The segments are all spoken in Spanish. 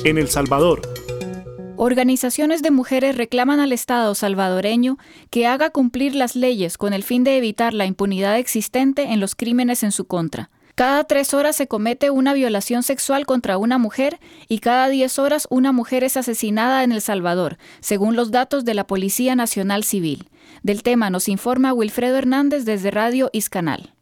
en El Salvador. Organizaciones de mujeres reclaman al Estado salvadoreño que haga cumplir las leyes con el fin de evitar la impunidad existente en los crímenes en su contra. Cada 3 horas se comete una violación sexual contra una mujer y cada 10 horas una mujer es asesinada en El Salvador, según los datos de la Policía Nacional Civil. Del tema nos informa Wilfredo Hernández desde Radio Iscanal.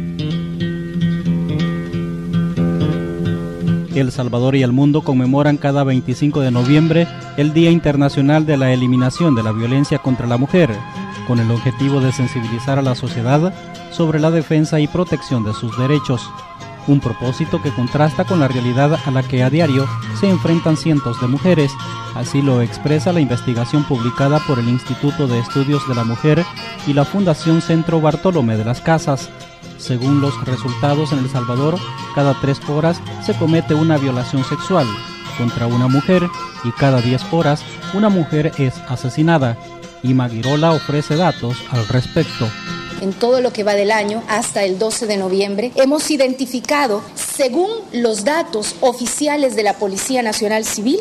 El Salvador y el mundo conmemoran cada 25 de noviembre el Día Internacional de la Eliminación de la Violencia contra la Mujer, con el objetivo de sensibilizar a la sociedad sobre la defensa y protección de sus derechos. Un propósito que contrasta con la realidad a la que a diario se enfrentan cientos de mujeres. Así lo expresa la investigación publicada por el Instituto de Estudios de la Mujer y la Fundación Centro Bartolomé de las Casas. Según los resultados, en El Salvador, cada 3 horas se comete una violación sexual contra una mujer y cada 10 horas una mujer es asesinada. Ima Girola ofrece datos al respecto. En todo lo que va del año hasta el 12 de noviembre, hemos identificado, según los datos oficiales de la Policía Nacional Civil,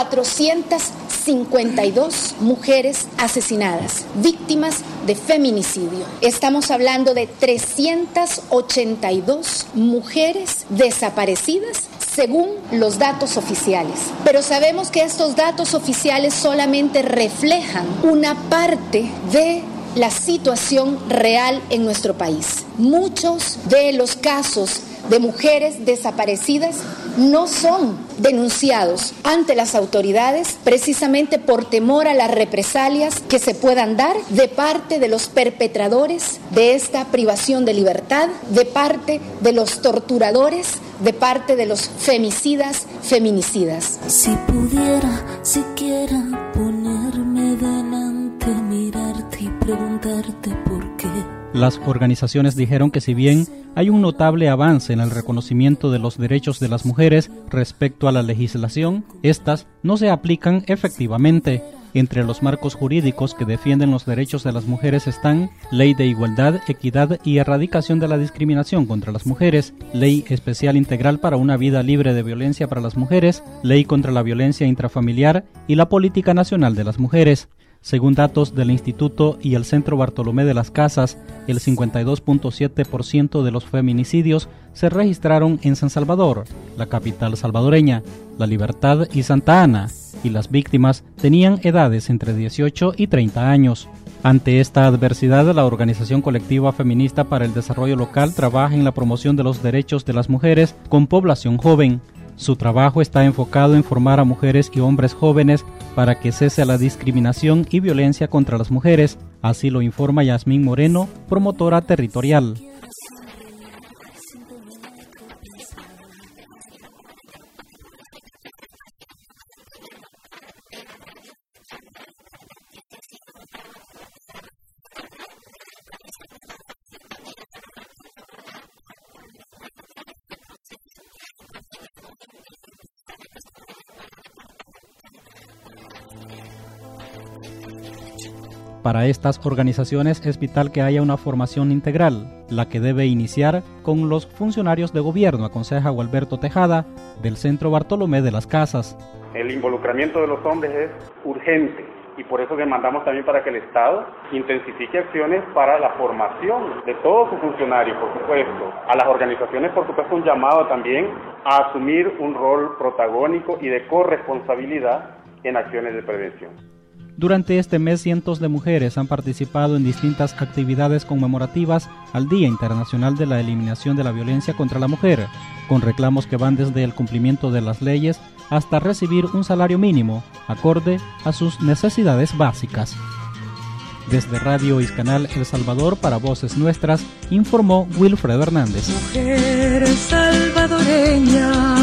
452 mujeres asesinadas, víctimas de feminicidio. Estamos hablando de 382 mujeres desaparecidas, según los datos oficiales. Pero sabemos que estos datos oficiales solamente reflejan una parte de la situación real en nuestro país. Muchos de los casos de mujeres desaparecidas no son denunciados ante las autoridades precisamente por temor a las represalias que se puedan dar de parte de los perpetradores de esta privación de libertad, de parte de los torturadores, de parte de los femicidas, feminicidas. Si pudiera siquiera ponerme delante, mirarte y preguntarte por qué. Las organizaciones dijeron que si bien hay un notable avance en el reconocimiento de los derechos de las mujeres respecto a la legislación, estas no se aplican efectivamente. Entre los marcos jurídicos que defienden los derechos de las mujeres están Ley de Igualdad, Equidad y Erradicación de la Discriminación contra las Mujeres, Ley Especial Integral para una Vida Libre de Violencia para las Mujeres, Ley contra la Violencia Intrafamiliar y la Política Nacional de las Mujeres. Según datos del Instituto y el Centro Bartolomé de las Casas, el 52.7% de los feminicidios se registraron en San Salvador, la capital salvadoreña, La Libertad y Santa Ana, y las víctimas tenían edades entre 18 y 30 años. Ante esta adversidad, la Organización Colectiva Feminista para el Desarrollo Local trabaja en la promoción de los derechos de las mujeres con población joven. Su trabajo está enfocado en formar a mujeres y hombres jóvenes para que cese la discriminación y violencia contra las mujeres. Así lo informa Yasmín Moreno, promotora territorial. Para estas organizaciones es vital que haya una formación integral, la que debe iniciar con los funcionarios de gobierno, aconseja Gualberto Tejada, del Centro Bartolomé de las Casas. El involucramiento de los hombres es urgente y por eso demandamos también para que el Estado intensifique acciones para la formación de todos sus funcionarios, por supuesto. A las organizaciones, por supuesto, un llamado también a asumir un rol protagónico y de corresponsabilidad en acciones de prevención. Durante este mes, cientos de mujeres han participado en distintas actividades conmemorativas al Día Internacional de la Eliminación de la Violencia contra la Mujer, con reclamos que van desde el cumplimiento de las leyes hasta recibir un salario mínimo, acorde a sus necesidades básicas. Desde Radio Iscanal El Salvador, para Voces Nuestras, informó Wilfredo Hernández. Mujer salvadoreña.